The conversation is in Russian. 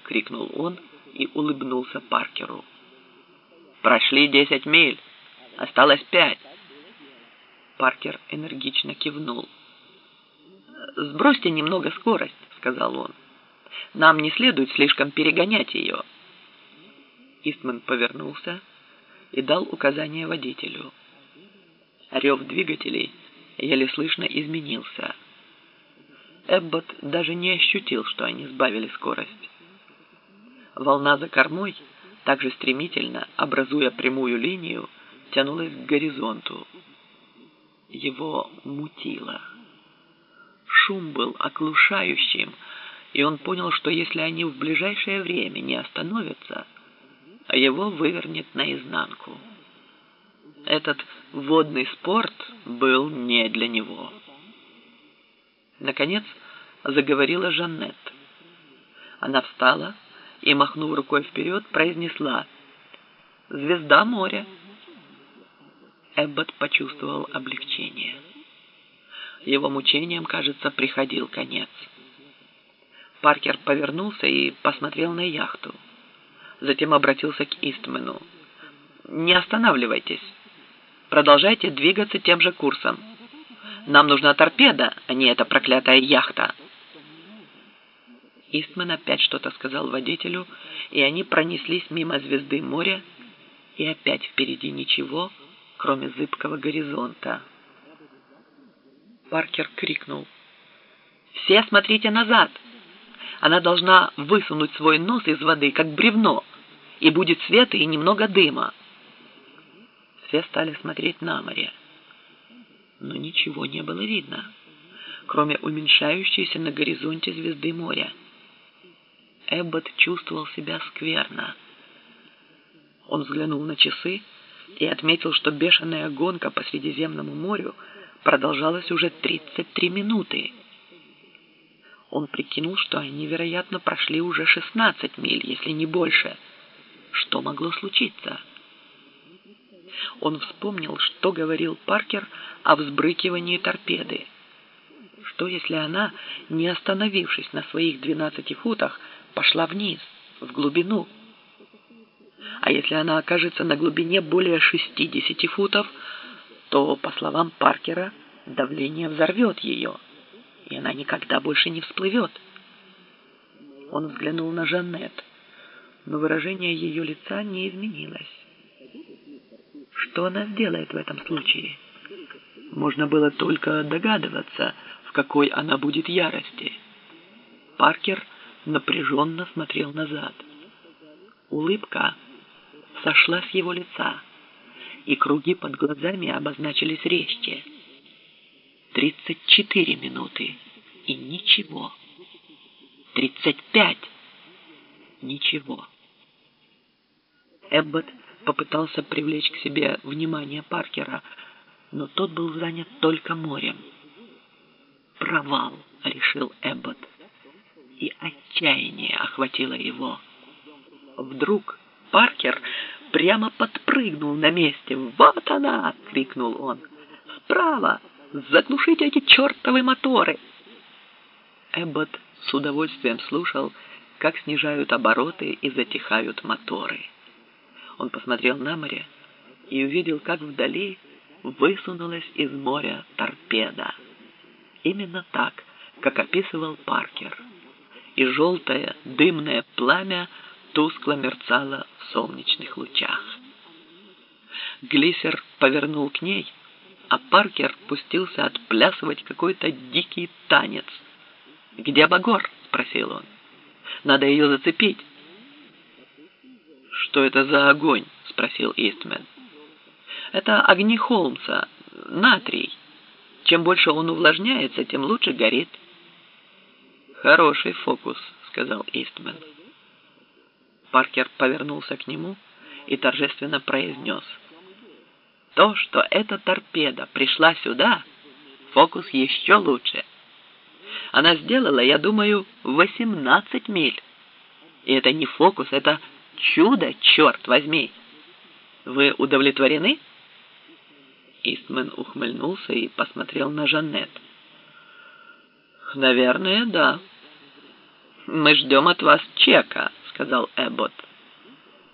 крикнул он и улыбнулся Паркеру. «Прошли 10 миль. Осталось 5». Паркер энергично кивнул. «Сбросьте немного скорость», — сказал он. «Нам не следует слишком перегонять ее». Истман повернулся и дал указание водителю. Рев двигателей еле слышно изменился. Эбботт даже не ощутил, что они сбавили скорость. Волна за кормой, также стремительно, образуя прямую линию, тянулась к горизонту. Его мутило. Шум был оглушающим, и он понял, что если они в ближайшее время не остановятся, его вывернет наизнанку. Этот водный спорт был не для него. Наконец заговорила Жаннет. Она встала и, махнув рукой вперед, произнесла: «Звезда моря». Эбботт почувствовал облегчение. Его мучениям, кажется, приходил конец. Паркер повернулся и посмотрел на яхту. Затем обратился к Истману. «Не останавливайтесь. Продолжайте двигаться тем же курсом. Нам нужна торпеда, а не эта проклятая яхта». Истман опять что-то сказал водителю, и они пронеслись мимо звезды моря, и опять впереди ничего, кроме зыбкого горизонта. Паркер крикнул: «Все смотрите назад! Она должна высунуть свой нос из воды, как бревно, и будет свет и немного дыма». Все стали смотреть на море, но ничего не было видно, кроме уменьшающейся на горизонте звезды моря. Эбботт чувствовал себя скверно. Он взглянул на часы и отметил, что бешеная гонка по Средиземному морю продолжалась уже 33 минуты. Он прикинул, что они, вероятно, прошли уже 16 миль, если не больше. Что могло случиться? Он вспомнил, что говорил Паркер о взбрыкивании торпеды. Что, если она, не остановившись на своих 12 футах, пошла вниз, в глубину? А если она окажется на глубине более 60 футов, то, по словам Паркера, давление взорвет ее, и она никогда больше не всплывет. Он взглянул на Жаннет, но выражение ее лица не изменилось. Что она сделает в этом случае? Можно было только догадываться, в какой она будет ярости. Паркер напряженно смотрел назад. Улыбка сошла с его лица, и круги под глазами обозначились резче. 34 минуты, и ничего. 35. Ничего. Эбботт попытался привлечь к себе внимание Паркера, но тот был занят только морем. «Провал», — решил Эбботт, и отчаяние охватило его. Вдруг Паркер прямо подпрыгнул на месте. «Вот она!» — крикнул он. «Справа! Заглушите эти чертовы моторы!» Эбботт с удовольствием слушал, как снижают обороты и затихают моторы. Он посмотрел на море и увидел, как вдали высунулась из моря торпеда. Именно так, как описывал Паркер. И желтое дымное пламя тускло мерцало в солнечных лучах. Глиссер повернул к ней, а Паркер пустился отплясывать какой-то дикий танец. «Где Багор?» — спросил он. «Надо ее зацепить». «Что это за огонь?» — спросил Истман. «Это огни Холмса, натрий. Чем больше он увлажняется, тем лучше горит». «Хороший фокус», — сказал Истман. Паркер повернулся к нему и торжественно произнес: «То, что эта торпеда пришла сюда, фокус еще лучше. Она сделала, я думаю, 18 миль. И это не фокус, это чудо, черт возьми. Вы удовлетворены?» Истман ухмыльнулся и посмотрел на Жаннет. «Наверное, да». «Мы ждем от вас чека», — сказал Эббот.